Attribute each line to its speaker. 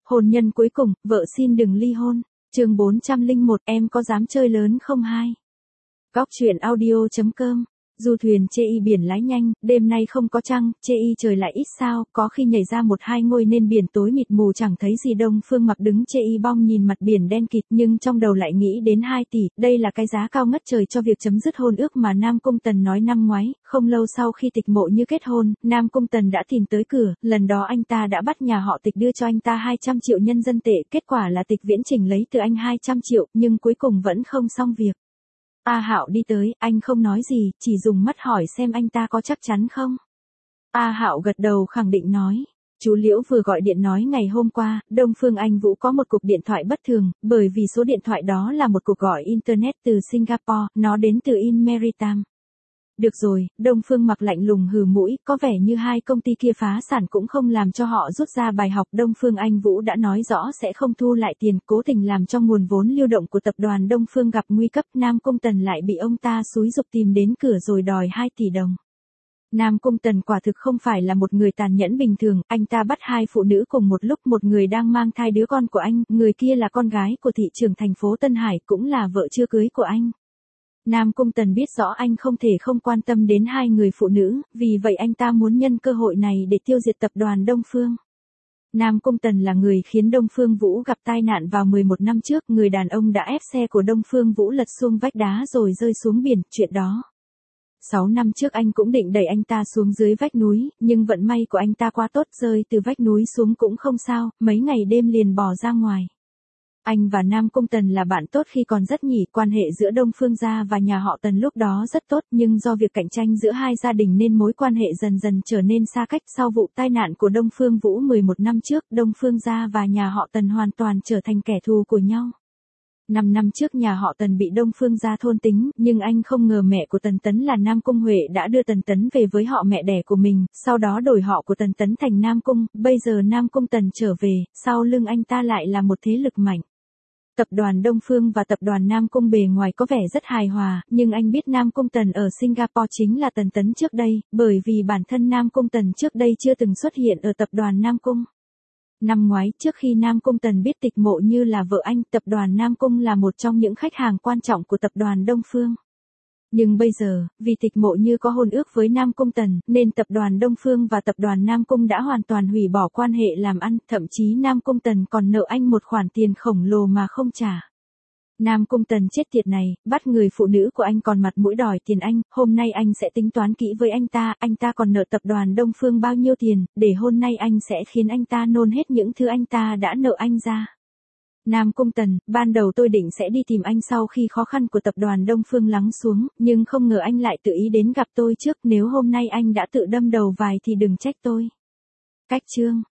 Speaker 1: Hôn nhân cuối cùng, vợ xin đừng ly hôn. Chương 401, em có dám chơi lớn không hai? Góc truyện audio.com. Du thuyền chê y biển lái nhanh, đêm nay không có trăng, chê y trời lại ít sao, có khi nhảy ra một hai ngôi nên biển tối mịt mù chẳng thấy gì. Đông Phương Mặc đứng chê y bong nhìn mặt biển đen kịt nhưng trong đầu lại nghĩ đến 2 tỷ, đây là cái giá cao ngất trời cho việc chấm dứt hôn ước mà Nam Cung Tần nói năm ngoái. Không lâu sau khi Tịch Mộ Như kết hôn, Nam Cung Tần đã tìm tới cửa, lần đó anh ta đã bắt nhà họ Tịch đưa cho anh ta 200 triệu nhân dân tệ, kết quả là Tịch Viễn Chỉnh lấy từ anh 200 triệu, nhưng cuối cùng vẫn không xong việc. A Hạo đi tới, anh không nói gì, chỉ dùng mắt hỏi xem anh ta có chắc chắn không. A Hạo gật đầu khẳng định nói. Chú Liễu vừa gọi điện nói ngày hôm qua, Đông Phương Anh Vũ có một cuộc điện thoại bất thường, bởi vì số điện thoại đó là một cuộc gọi Internet từ Singapore, nó đến từ In Maritime. Được rồi, Đông Phương Mặc lạnh lùng hừ mũi, có vẻ như hai công ty kia phá sản cũng không làm cho họ rút ra bài học. Đông Phương Anh Vũ đã nói rõ sẽ không thu lại tiền, cố tình làm cho nguồn vốn lưu động của tập đoàn Đông Phương gặp nguy cấp. Nam Cung Tần lại bị ông ta xúi giục tìm đến cửa rồi đòi 2 tỷ đồng. Nam Cung Tần quả thực không phải là một người tàn nhẫn bình thường, anh ta bắt 2 phụ nữ cùng một lúc, một người đang mang thai đứa con của anh, người kia là con gái của thị trưởng thành phố Tân Hải, cũng là vợ chưa cưới của anh. Nam Cung Tần biết rõ anh không thể không quan tâm đến 2 người phụ nữ, vì vậy anh ta muốn nhân cơ hội này để tiêu diệt tập đoàn Đông Phương. Nam Cung Tần là người khiến Đông Phương Vũ gặp tai nạn vào 11 năm trước, người đàn ông đã ép xe của Đông Phương Vũ lật xuống vách đá rồi rơi xuống biển, chuyện đó. 6 năm trước anh cũng định đẩy anh ta xuống dưới vách núi, nhưng vận may của anh ta quá tốt, rơi từ vách núi xuống cũng không sao, mấy ngày đêm liền bò ra ngoài. Anh và Nam Cung Tần là bạn tốt khi còn rất nhỉ, quan hệ giữa Đông Phương gia và nhà họ Tần lúc đó rất tốt, nhưng do việc cạnh tranh giữa hai gia đình nên mối quan hệ dần dần trở nên xa cách. Sau vụ tai nạn của Đông Phương Vũ 11 năm trước, Đông Phương gia và nhà họ Tần hoàn toàn trở thành kẻ thù của nhau. 5 năm trước nhà họ Tần bị Đông Phương gia thôn tính, nhưng anh không ngờ mẹ của Tần Tấn là Nam Cung Huệ đã đưa Tần Tấn về với họ mẹ đẻ của mình, sau đó đổi họ của Tần Tấn thành Nam Cung, bây giờ Nam Cung Tần trở về, sau lưng anh ta lại là một thế lực mạnh. Tập đoàn Đông Phương và tập đoàn Nam Cung bề ngoài có vẻ rất hài hòa, nhưng anh biết Nam Cung Tần ở Singapore chính là Tần Tấn trước đây, bởi vì bản thân Nam Cung Tần trước đây chưa từng xuất hiện ở tập đoàn Nam Cung. Năm ngoái, trước khi Nam Cung Tần biết Tịch Mộ Như là vợ anh, tập đoàn Nam Cung là một trong những khách hàng quan trọng của tập đoàn Đông Phương. Nhưng bây giờ, vì Tịch Mộ Như có hôn ước với Nam Cung Tần, nên tập đoàn Đông Phương và tập đoàn Nam Cung đã hoàn toàn hủy bỏ quan hệ làm ăn, thậm chí Nam Cung Tần còn nợ anh một khoản tiền khổng lồ mà không trả. Nam Cung Tần chết tiệt này, bắt người phụ nữ của anh còn mặt mũi đòi tiền anh, hôm nay anh sẽ tính toán kỹ với anh ta còn nợ tập đoàn Đông Phương bao nhiêu tiền, để hôm nay anh sẽ khiến anh ta nôn hết những thứ anh ta đã nợ anh ra. Nam Cung Tần, ban đầu tôi định sẽ đi tìm anh sau khi khó khăn của tập đoàn Đông Phương lắng xuống, nhưng không ngờ anh lại tự ý đến gặp tôi trước, nếu hôm nay anh đã tự đâm đầu vài thì đừng trách tôi. Cách chương